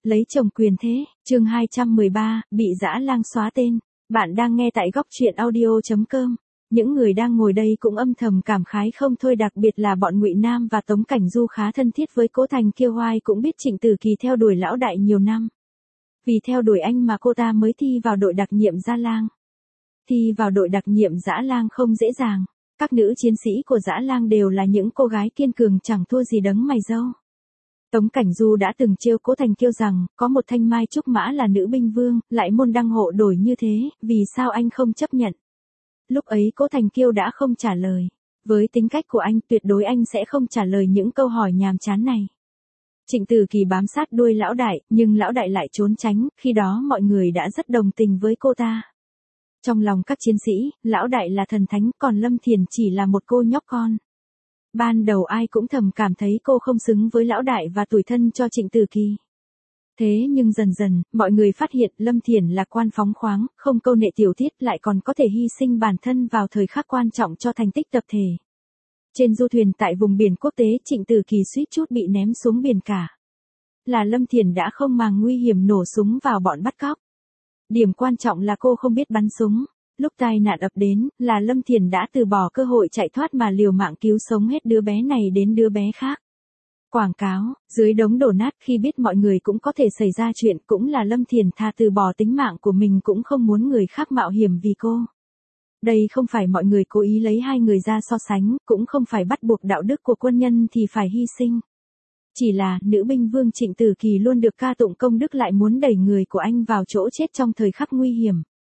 lấy chồng quyền thế, chương 213, bị dã lang xóa tên. Bạn đang nghe tại góc truyện audio.com. Những người đang ngồi đây cũng âm thầm cảm khái không thôi, đặc biệt là bọn Ngụy Nam và Tống Cảnh Du khá thân thiết với Cố Thành Kiêu, Hoài cũng biết Trịnh Tử Kỳ theo đuổi lão đại nhiều năm. Vì theo đuổi anh mà cô ta mới thi vào đội đặc nhiệm Dã Lang. Thi vào đội đặc nhiệm Dã Lang không dễ dàng. Các nữ chiến sĩ của Dã Lang đều là những cô gái kiên cường chẳng thua gì đấng mày râu. Tống Cảnh Du đã từng trêu Cố Thành Kiêu rằng, có một thanh mai trúc mã là nữ binh vương, lại môn đăng hộ đổi như thế, vì sao anh không chấp nhận? Lúc ấy Cố Thành Kiêu đã không trả lời. Với tính cách của anh, tuyệt đối anh sẽ không trả lời những câu hỏi nhàm chán này. Trịnh Tử Kỳ bám sát đuôi lão đại, nhưng lão đại lại trốn tránh, khi đó mọi người đã rất đồng tình với cô ta. Trong lòng các chiến sĩ, lão đại là thần thánh, còn Lâm Thiền chỉ là một cô nhóc con. Ban đầu ai cũng thầm cảm thấy cô không xứng với lão đại và tủi thân cho Trịnh Tử Kỳ. Thế nhưng dần dần, mọi người phát hiện Lâm Thiền lạc quan phóng khoáng, không câu nệ tiểu tiết, lại còn có thể hy sinh bản thân vào thời khắc quan trọng cho thành tích tập thể. Trên du thuyền tại vùng biển quốc tế, Trịnh Tử Kỳ suýt chút bị ném xuống biển cả. Là Lâm Thiền đã không màng nguy hiểm nổ súng vào bọn bắt cóc. Điểm quan trọng là cô không biết bắn súng. Lúc tai nạn ập đến, là Lâm Thiền đã từ bỏ cơ hội chạy thoát mà liều mạng cứu sống hết đứa bé này đến đứa bé khác. Quảng cáo, dưới đống đổ nát khi biết mọi người cũng có thể xảy ra chuyện, cũng là Lâm Thiền thà từ bỏ tính mạng của mình cũng không muốn người khác mạo hiểm vì cô. Đây không phải mọi người cố ý lấy hai người ra so sánh, cũng không phải bắt buộc đạo đức của quân nhân thì phải hy sinh. Chỉ là, nữ binh vương Trịnh Tử Kỳ luôn được ca tụng công đức lại muốn đẩy người của anh vào chỗ chết trong thời khắc nguy hiểm.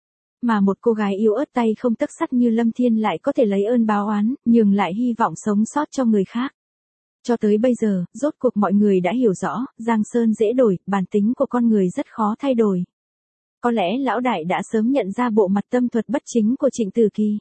Mà một cô gái yếu ớt tay không tấc sắt như Lâm Thiên lại có thể lấy ơn báo oán, nhường lại hy vọng sống sót cho người khác. Cho tới bây giờ, rốt cuộc mọi người đã hiểu rõ, giang sơn dễ đổi, bản tính của con người rất khó thay đổi. Có lẽ lão đại đã sớm nhận ra bộ mặt tâm thuật bất chính của Trịnh Tử Kỳ.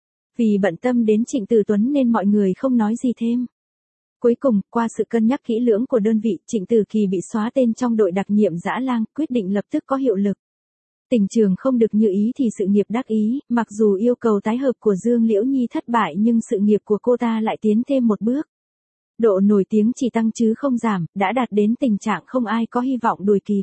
Vì bận tâm đến Trịnh Tử Tuấn nên mọi người không nói gì thêm. Cuối cùng, qua sự cân nhắc kỹ lưỡng của đơn vị, Trịnh Tử Kỳ bị xóa tên trong đội đặc nhiệm Dã Lang, quyết định lập tức có hiệu lực. Tình trường không được như ý thì sự nghiệp đắc ý, mặc dù yêu cầu tái hợp của Dương Liễu Nhi thất bại nhưng sự nghiệp của cô ta lại tiến thêm một bước. Độ nổi tiếng chỉ tăng chứ không giảm, đã đạt đến tình trạng không ai có hy vọng đuổi kịp.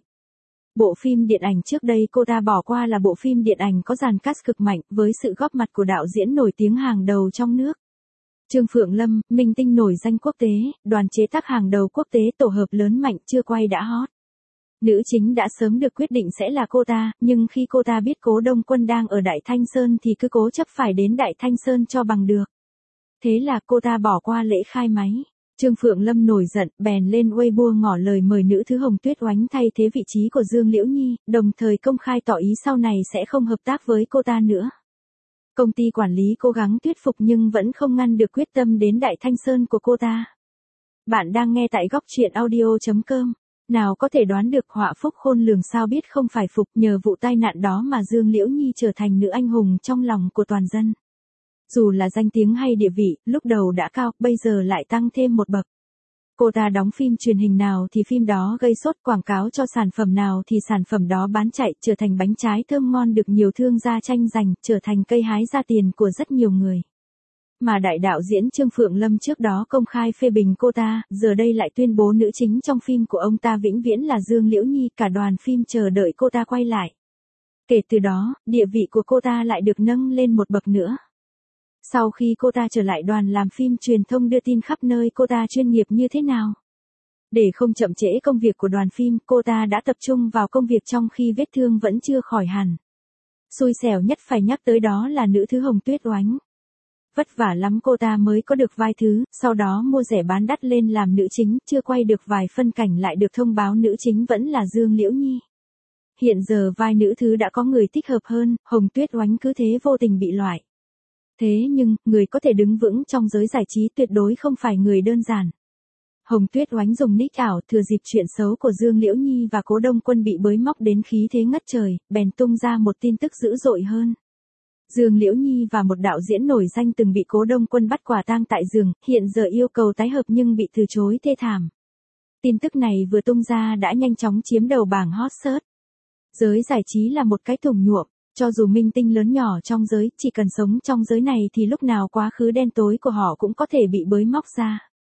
Bộ phim điện ảnh trước đây cô ta bỏ qua là bộ phim điện ảnh có dàn cast cực mạnh, với sự góp mặt của đạo diễn nổi tiếng hàng đầu trong nước. Trương Phượng Lâm, minh tinh nổi danh quốc tế, đoàn chế tác hàng đầu quốc tế, tổ hợp lớn mạnh, chưa quay đã hot. Nữ chính đã sớm được quyết định sẽ là cô ta, nhưng khi cô ta biết Cố Đông Quân đang ở Đại Thanh Sơn thì cứ cố chấp phải đến Đại Thanh Sơn cho bằng được. Thế là cô ta bỏ qua lễ khai máy. Trương Phượng Lâm nổi giận, bèn lên Weibo ngỏ lời mời nữ thứ Hồng Tuyết Oánh thay thế vị trí của Dương Liễu Nhi, đồng thời công khai tỏ ý sau này sẽ không hợp tác với cô ta nữa. Công ty quản lý cố gắng thuyết phục nhưng vẫn không ngăn được quyết tâm đến Đại Thanh Sơn của cô ta. Bạn đang nghe tại góc truyện audio.com. Nào có thể đoán được họa phúc khôn lường sao biết không phải phục, nhờ vụ tai nạn đó mà Dương Liễu Nhi trở thành nữ anh hùng trong lòng của toàn dân. Dù là danh tiếng hay địa vị, lúc đầu đã cao, bây giờ lại tăng thêm một bậc. Cô ta đóng phim truyền hình nào thì phim đó gây sốt, quảng cáo cho sản phẩm nào thì sản phẩm đó bán chạy, trở thành bánh trái thơm ngon được nhiều thương gia tranh giành, trở thành cây hái ra tiền của rất nhiều người. Mà đại đạo diễn Trương Phượng Lâm trước đó công khai phê bình cô ta, giờ đây lại tuyên bố nữ chính trong phim của ông ta vĩnh viễn là Dương Liễu Nhi, cả đoàn phim chờ đợi cô ta quay lại. Kể từ đó, địa vị của cô ta lại được nâng lên một bậc nữa. Sau khi cô ta trở lại đoàn làm phim, truyền thông đưa tin khắp nơi cô ta chuyên nghiệp như thế nào. Để không chậm trễ công việc của đoàn phim, cô ta đã tập trung vào công việc trong khi vết thương vẫn chưa khỏi hẳn. Xui xẻo nhất phải nhắc tới đó là nữ thứ Hồng Tuyết Oánh. Vất vả lắm cô ta mới có được vai thứ, sau đó mua rẻ bán đắt lên làm nữ chính, chưa quay được vài phân cảnh lại được thông báo nữ chính vẫn là Dương Liễu Nhi. Hiện giờ vai nữ thứ đã có người thích hợp hơn, Hồng Tuyết Oánh cứ thế vô tình bị loại. Thế nhưng, người có thể đứng vững trong giới giải trí tuyệt đối không phải người đơn giản. Hồng Tuyết Oánh dùng nick ảo thừa dịp chuyện xấu của Dương Liễu Nhi và Cố Đông Quân bị bới móc đến khí thế ngất trời, bèn tung ra một tin tức dữ dội hơn. Dương Liễu Nhi và một đạo diễn nổi danh từng bị Cố Đông Quân bắt quả tang tại giường, hiện giờ yêu cầu tái hợp nhưng bị từ chối thê thảm. Tin tức này vừa tung ra đã nhanh chóng chiếm đầu bảng hot search. Giới giải trí là một cái thùng nhuộm. Cho dù minh tinh lớn nhỏ trong giới, chỉ cần sống trong giới này thì lúc nào quá khứ đen tối của họ cũng có thể bị bới móc ra.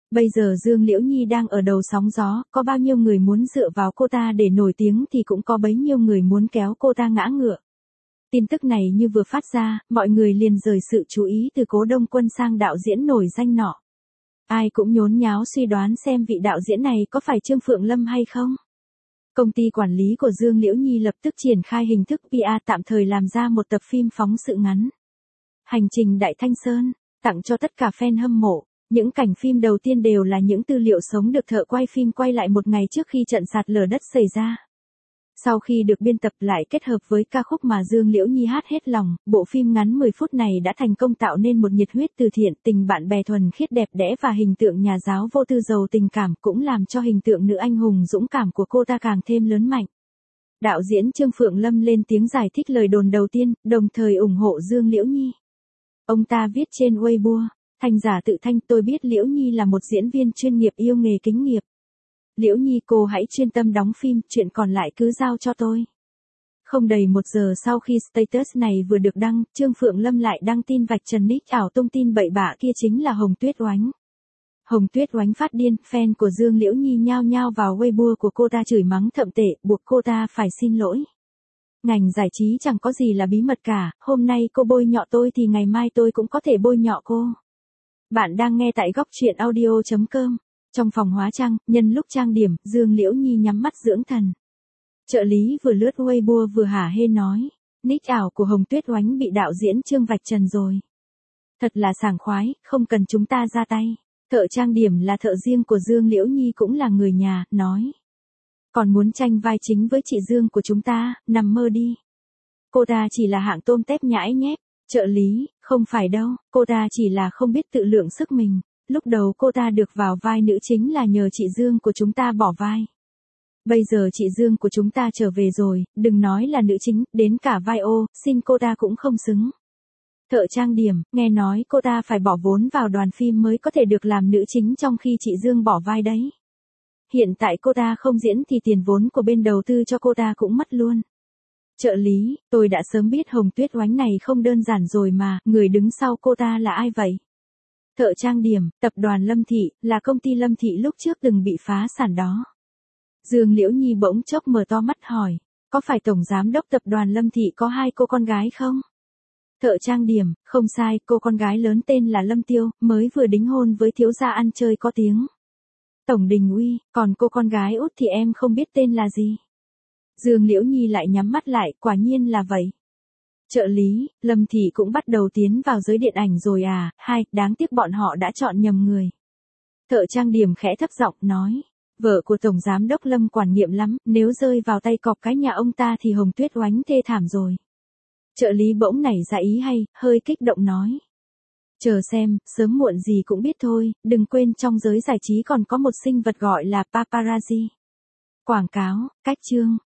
Bây giờ Dương Liễu Nhi đang ở đầu sóng gió, có bao nhiêu người muốn dựa vào cô ta để nổi tiếng thì cũng có bấy nhiêu người muốn kéo cô ta ngã ngựa. Tin tức này như vừa phát ra, mọi người liền rời sự chú ý từ Cố Đông Quân sang đạo diễn nổi danh nọ. Ai cũng nhốn nháo suy đoán xem vị đạo diễn này có phải Trương Phượng Lâm hay không. Công ty quản lý của Dương Liễu Nhi lập tức triển khai hình thức PR tạm thời làm ra một tập phim phóng sự ngắn. Hành trình Đại Thanh Sơn, tặng cho tất cả fan hâm mộ. Những cảnh phim đầu tiên đều là những tư liệu sống được thợ quay phim quay lại một ngày trước khi trận sạt lở đất xảy ra. Sau khi được biên tập lại kết hợp với ca khúc mà Dương Liễu Nhi hát hết lòng, bộ phim ngắn 10 phút này đã thành công tạo nên một nhiệt huyết từ thiện, tình bạn bè thuần khiết đẹp đẽ và hình tượng nhà giáo vô tư giàu tình cảm, cũng làm cho hình tượng nữ anh hùng dũng cảm của cô ta càng thêm lớn mạnh. Đạo diễn Trương Phượng Lâm lên tiếng giải thích lời đồn đầu tiên, đồng thời ủng hộ Dương Liễu Nhi. Ông ta viết trên Weibo: Thành giả tự thanh, tôi biết Liễu Nhi là một diễn viên chuyên nghiệp yêu nghề kính nghiệp. Liễu Nhi cô hãy chuyên tâm đóng phim, chuyện còn lại cứ giao cho tôi. Không đầy 1 giờ sau khi status này vừa được đăng, Trương Phượng Lâm lại đăng tin vạch trần nick ảo tung tin bậy bạ kia chính là Hồng Tuyết Oánh. Hồng Tuyết Oánh phát điên, fan của Dương Liễu Nhi nhao nhao vào Weibo của cô ta chửi mắng thậm tệ, buộc cô ta phải xin lỗi. Ngành giải trí chẳng có gì là bí mật cả, hôm nay cô bôi nhọ tôi thì ngày mai tôi cũng có thể bôi nhọ cô. Bạn đang nghe tại góc truyện audio.com. Trong phòng hóa trang, nhân lúc trang điểm, Dương Liễu Nhi nhắm mắt dưỡng thần. Trợ lý vừa lướt Weibo vừa hả hê nói, nick ảo của Hồng Tuyết Oánh bị đạo diễn Trương vạch trần rồi. Thật là sảng khoái, không cần chúng ta ra tay. Thợ trang điểm là thợ riêng của Dương Liễu Nhi cũng là người nhà, nói. Còn muốn tranh vai chính với chị Dương của chúng ta, nằm mơ đi. Cô ta chỉ là hạng tôm tép nhãi nhép. Trợ lý, không phải đâu, cô ta chỉ là không biết tự lượng sức mình. Lúc đầu cô ta được vào vai nữ chính là nhờ chị Dương của chúng ta bỏ vai. Bây giờ chị Dương của chúng ta trở về rồi, đừng nói là nữ chính, đến cả vai ô, xin cô ta cũng không xứng. Thợ trang điểm, nghe nói cô ta phải bỏ vốn vào đoàn phim mới có thể được làm nữ chính trong khi chị Dương bỏ vai đấy. Hiện tại cô ta không diễn thì tiền vốn của bên đầu tư cho cô ta cũng mất luôn. Trợ lý, tôi đã sớm biết Hồng Tuyết Oánh này không đơn giản rồi mà, người đứng sau cô ta là ai vậy? Thợ trang điểm, tập đoàn Lâm Thị, là công ty Lâm Thị lúc trước từng bị phá sản đó. Dương Liễu Nhi bỗng chốc mở to mắt hỏi, có phải tổng giám đốc tập đoàn Lâm Thị có 2 cô con gái không? Thợ trang điểm, không sai, cô con gái lớn tên là Lâm Tiêu, mới vừa đính hôn với thiếu gia ăn chơi có tiếng. Tổng Đình Uy, còn cô con gái út thì em không biết tên là gì. Dương Liễu Nhi lại nhắm mắt lại, quả nhiên là vậy. Trợ lý, Lâm Thị cũng bắt đầu tiến vào giới điện ảnh rồi à, đáng tiếc bọn họ đã chọn nhầm người. Thợ trang điểm khẽ thấp giọng nói, vợ của Tổng Giám đốc Lâm quản nghiệm lắm, nếu rơi vào tay cọp cái nhà ông ta thì Hồng Tuyết Oánh thê thảm rồi. Trợ lý bỗng nảy ra ý hay, hơi kích động nói. Chờ xem, sớm muộn gì cũng biết thôi, đừng quên trong giới giải trí còn có một sinh vật gọi là paparazzi. Quảng cáo, cách chương.